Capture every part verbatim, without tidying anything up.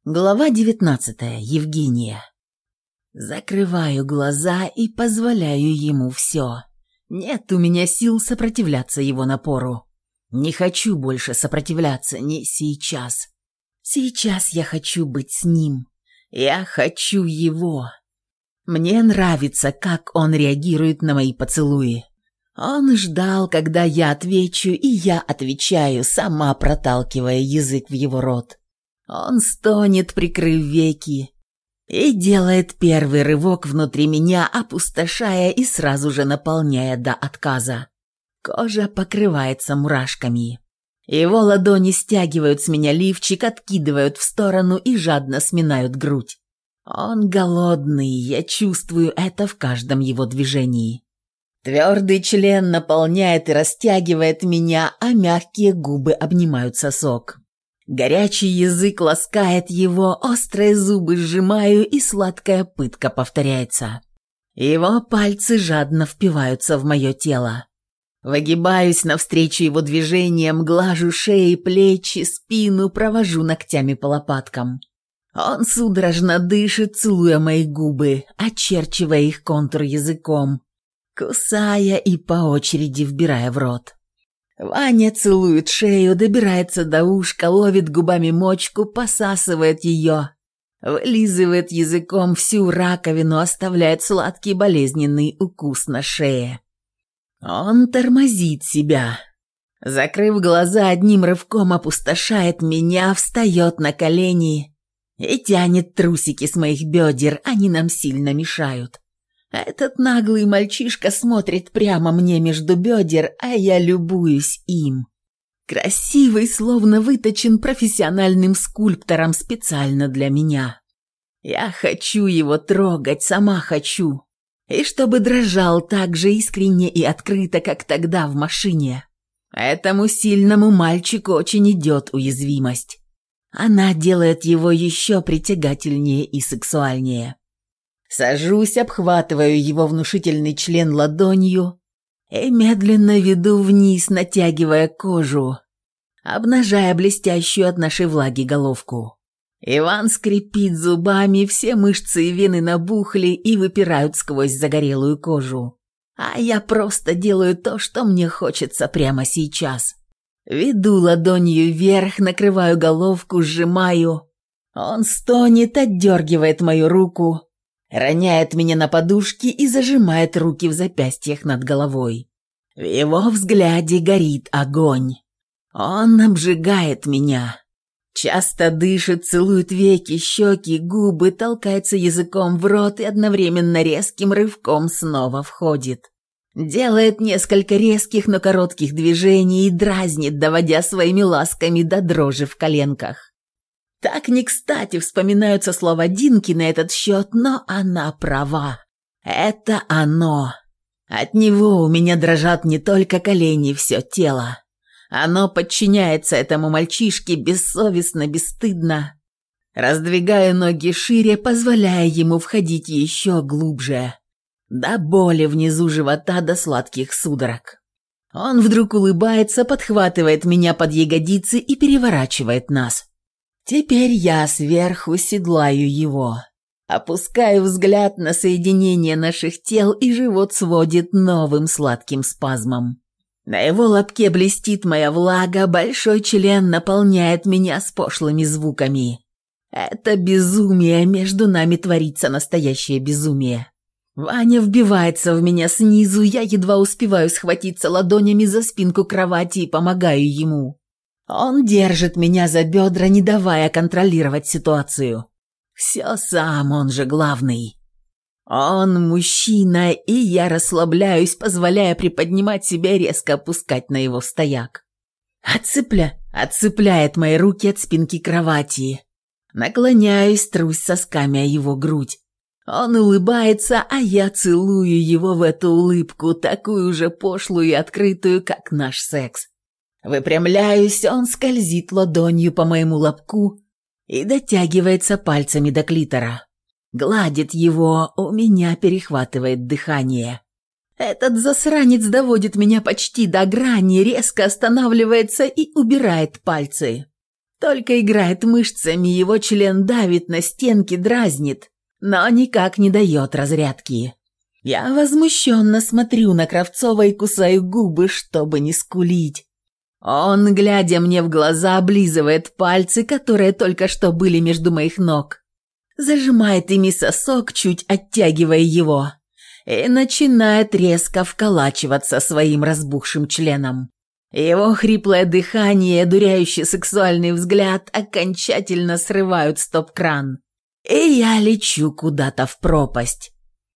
Глава девятнадцатая. Евгения. Закрываю глаза и позволяю ему все. Нет у меня сил сопротивляться его напору. Не хочу больше сопротивляться, не сейчас. Сейчас я хочу быть с ним. Я хочу его. Мне нравится, как он реагирует на мои поцелуи. Он ждал, когда я отвечу, и я отвечаю, сама проталкивая язык в его рот. Он стонет, прикрыв веки, и делает первый рывок внутри меня, опустошая и сразу же наполняя до отказа. Кожа покрывается мурашками. Его ладони стягивают с меня лифчик, откидывают в сторону и жадно сминают грудь. Он голодный, я чувствую это в каждом его движении. Твердый член наполняет и растягивает меня, а мягкие губы обнимают сосок. Горячий язык ласкает его, острые зубы сжимаю, и сладкая пытка повторяется. Его пальцы жадно впиваются в мое тело. Выгибаюсь навстречу его движениям, глажу шеи, плечи, спину, провожу ногтями по лопаткам. Он судорожно дышит, целуя мои губы, очерчивая их контур языком, кусая и по очереди вбирая в рот. Ваня целует шею, добирается до ушка, ловит губами мочку, посасывает ее, вылизывает языком всю раковину, оставляет сладкий болезненный укус на шее. Он тормозит себя. Закрыв глаза, одним рывком опустошает меня, встает на колени и тянет трусики с моих бедер, они нам сильно мешают. Этот наглый мальчишка смотрит прямо мне между бедер, а я любуюсь им. Красивый, словно выточен профессиональным скульптором специально для меня. Я хочу его трогать, сама хочу. И чтобы дрожал так же искренне и открыто, как тогда в машине. Этому сильному мальчику очень идет уязвимость. Она делает его еще притягательнее и сексуальнее. Сажусь, обхватываю его внушительный член ладонью и медленно веду вниз, натягивая кожу, обнажая блестящую от нашей влаги головку. Иван скрипит зубами, все мышцы и вены набухли и выпирают сквозь загорелую кожу. А я просто делаю то, что мне хочется прямо сейчас. Веду ладонью вверх, накрываю головку, сжимаю. Он стонет, отдергивает мою руку, роняет меня на подушки и зажимает руки в запястьях над головой. В его взгляде горит огонь. Он обжигает меня. Часто дышит, целует веки, щеки, губы, толкается языком в рот и одновременно резким рывком снова входит. Делает несколько резких, но коротких движений и дразнит, доводя своими ласками до дрожи в коленках. Так не кстати вспоминаются слова Динки на этот счет, но она права. Это оно. От него у меня дрожат не только колени, все тело. Оно подчиняется этому мальчишке бессовестно, бесстыдно. Раздвигаю ноги шире, позволяя ему входить еще глубже. До боли внизу живота, до сладких судорог. Он вдруг улыбается, подхватывает меня под ягодицы и переворачивает нас. Теперь я сверху седлаю его. Опускаю взгляд на соединение наших тел, и живот сводит новым сладким спазмом. На его лобке блестит моя влага, большой член наполняет меня с пошлыми звуками. Это безумие, между нами творится настоящее безумие. Ваня вбивается в меня снизу, я едва успеваю схватиться ладонями за спинку кровати и помогаю ему. Он держит меня за бедра, не давая контролировать ситуацию. Все сам, он же главный. Он мужчина, и я расслабляюсь, позволяя приподнимать себя и резко опускать на его стояк. Отцепля... Отцепляет мои руки от спинки кровати. Наклоняюсь, трусь сосками о его грудь. Он улыбается, а я целую его в эту улыбку, такую же пошлую и открытую, как наш секс. Выпрямляюсь, он скользит ладонью по моему лобку и дотягивается пальцами до клитора. Гладит его, у меня перехватывает дыхание. Этот засранец доводит меня почти до грани, резко останавливается и убирает пальцы. Только играет мышцами, его член давит на стенки, дразнит, но никак не дает разрядки. Я возмущенно смотрю на Кравцова и кусаю губы, чтобы не скулить. Он, глядя мне в глаза, облизывает пальцы, которые только что были между моих ног. Зажимает ими сосок, чуть оттягивая его, и начинает резко вколачиваться своим разбухшим членом. Его хриплое дыхание и одуряющий сексуальный взгляд окончательно срывают стоп-кран. И я лечу куда-то в пропасть.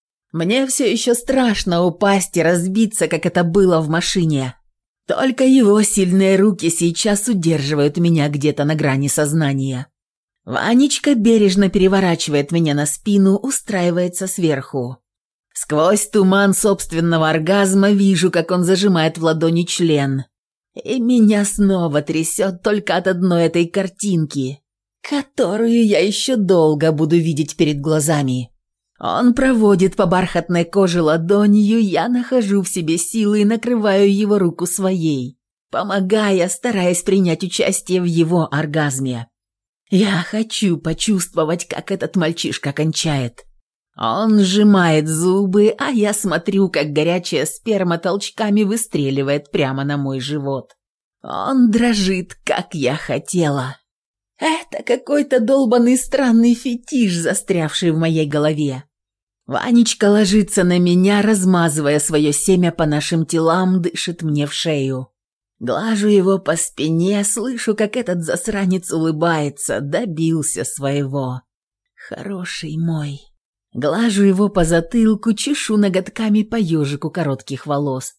Мне все еще страшно упасть и разбиться, как это было в машине. Только его сильные руки сейчас удерживают меня где-то на грани сознания. Ванечка бережно переворачивает меня на спину, устраивается сверху. Сквозь туман собственного оргазма вижу, как он зажимает в ладони член. И меня снова трясет только от одной этой картинки, которую я еще долго буду видеть перед глазами. Он проводит по бархатной коже ладонью, я нахожу в себе силы и накрываю его руку своей, помогая, стараясь принять участие в его оргазме. Я хочу почувствовать, как этот мальчишка кончает. Он сжимает зубы, а я смотрю, как горячая сперма толчками выстреливает прямо на мой живот. Он дрожит, как я хотела. Это какой-то долбанный странный фетиш, застрявший в моей голове. Ванечка ложится на меня, размазывая свое семя по нашим телам, дышит мне в шею. Глажу его по спине, слышу, как этот засранец улыбается, добился своего. Хороший мой. Глажу его по затылку, чешу ноготками по ежику коротких волос.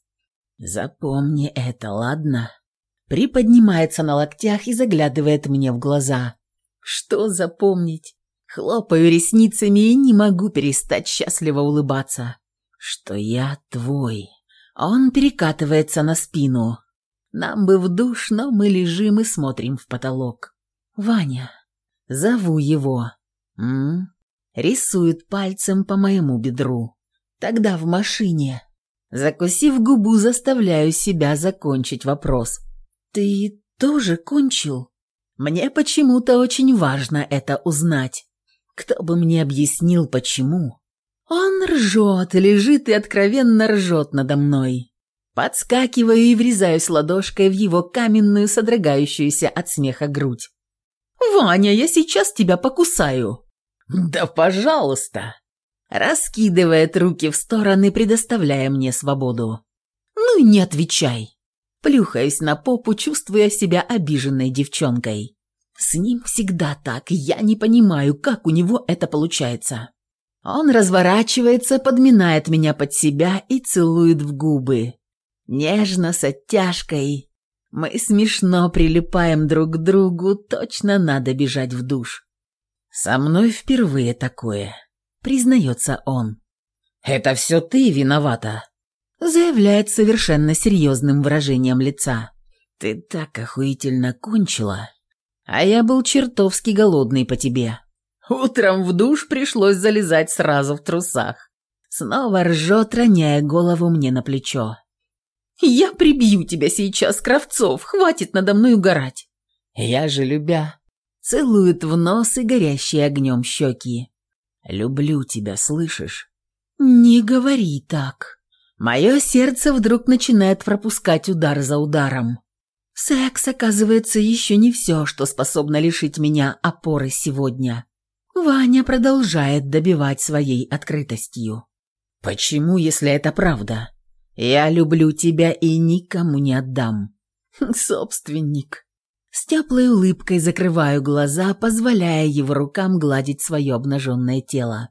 Запомни это, ладно? Приподнимается на локтях и заглядывает мне в глаза. Что запомнить? Хлопаю ресницами и не могу перестать счастливо улыбаться. Что я твой. Он перекатывается на спину. Нам бы в душ, но мы лежим и смотрим в потолок. Ваня. Зову его. М? Рисует пальцем по моему бедру. Тогда в машине. Закусив губу, заставляю себя закончить вопрос. «Ты тоже кончил?» Мне почему-то очень важно это узнать. Кто бы мне объяснил, почему? Он ржет, лежит и откровенно ржет надо мной. Подскакиваю и врезаюсь ладошкой в его каменную, содрогающуюся от смеха грудь. «Ваня, я сейчас тебя покусаю!» «Да пожалуйста!» Раскидывает руки в стороны, предоставляя мне свободу. «Ну и не отвечай!» Плюхаюсь на попу, чувствуя себя обиженной девчонкой. С ним всегда так, я не понимаю, как у него это получается. Он разворачивается, подминает меня под себя и целует в губы. Нежно, с оттяжкой. Мы смешно прилипаем друг к другу, точно надо бежать в душ. «Со мной впервые такое», — признается он. «Это все ты виновата», — заявляет совершенно серьезным выражением лица. «Ты так охуительно кончила, а я был чертовски голодный по тебе. Утром в душ пришлось залезать сразу в трусах». Снова ржет, роняя голову мне на плечо. «Я прибью тебя сейчас, Кравцов, хватит надо мной угорать». «Я же любя». Целует в нос и горящие огнем щеки. «Люблю тебя, слышишь?» «Не говори так». Мое сердце вдруг начинает пропускать удар за ударом. Секс, оказывается, еще не все, что способно лишить меня опоры сегодня. Ваня продолжает добивать своей открытостью. «Почему, если это правда? Я люблю тебя и никому не отдам». «Собственник». С теплой улыбкой закрываю глаза, позволяя его рукам гладить свое обнаженное тело.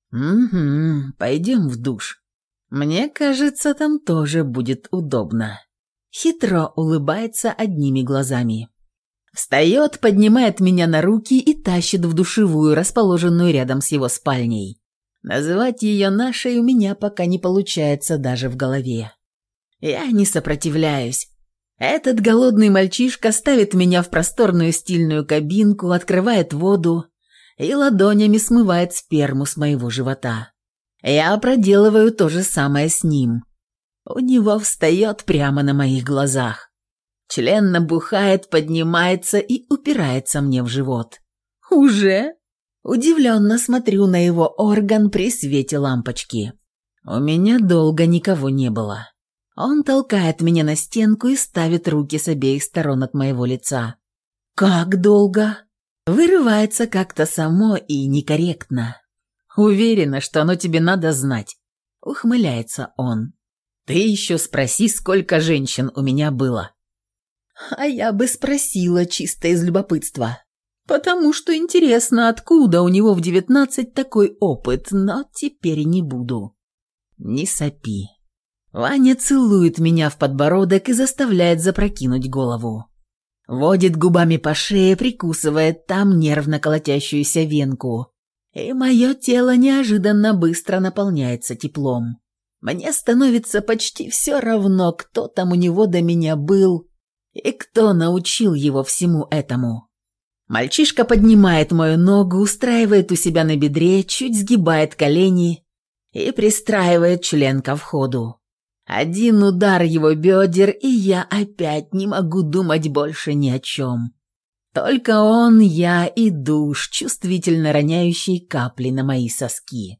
«Угу, пойдем в душ. Мне кажется, там тоже будет удобно». Хитро улыбается одними глазами. Встает, поднимает меня на руки и тащит в душевую, расположенную рядом с его спальней. Называть ее нашей у меня пока не получается даже в голове. Я не сопротивляюсь. Этот голодный мальчишка ставит меня в просторную стильную кабинку, открывает воду и ладонями смывает сперму с моего живота. Я проделываю то же самое с ним. У него встает прямо на моих глазах. Член набухает, поднимается и упирается мне в живот. «Уже?» Удивленно смотрю на его орган при свете лампочки. У меня долго никого не было. Он толкает меня на стенку и ставит руки с обеих сторон от моего лица. «Как долго?» Вырывается как-то само и некорректно. «Уверена, что оно тебе надо знать», — ухмыляется он. «Ты еще спроси, сколько женщин у меня было». А я бы спросила чисто из любопытства. Потому что интересно, откуда у него в девятнадцать такой опыт, но теперь не буду. Не сопи. Ваня целует меня в подбородок и заставляет запрокинуть голову. Водит губами по шее, прикусывает там нервно колотящуюся венку. И мое тело неожиданно быстро наполняется теплом. Мне становится почти все равно, кто там у него до меня был и кто научил его всему этому. Мальчишка поднимает мою ногу, устраивает у себя на бедре, чуть сгибает колени и пристраивает член ко входу. Один удар его бедер, и я опять не могу думать больше ни о чем. Только он, я и душ, чувствительно роняющий капли на мои соски.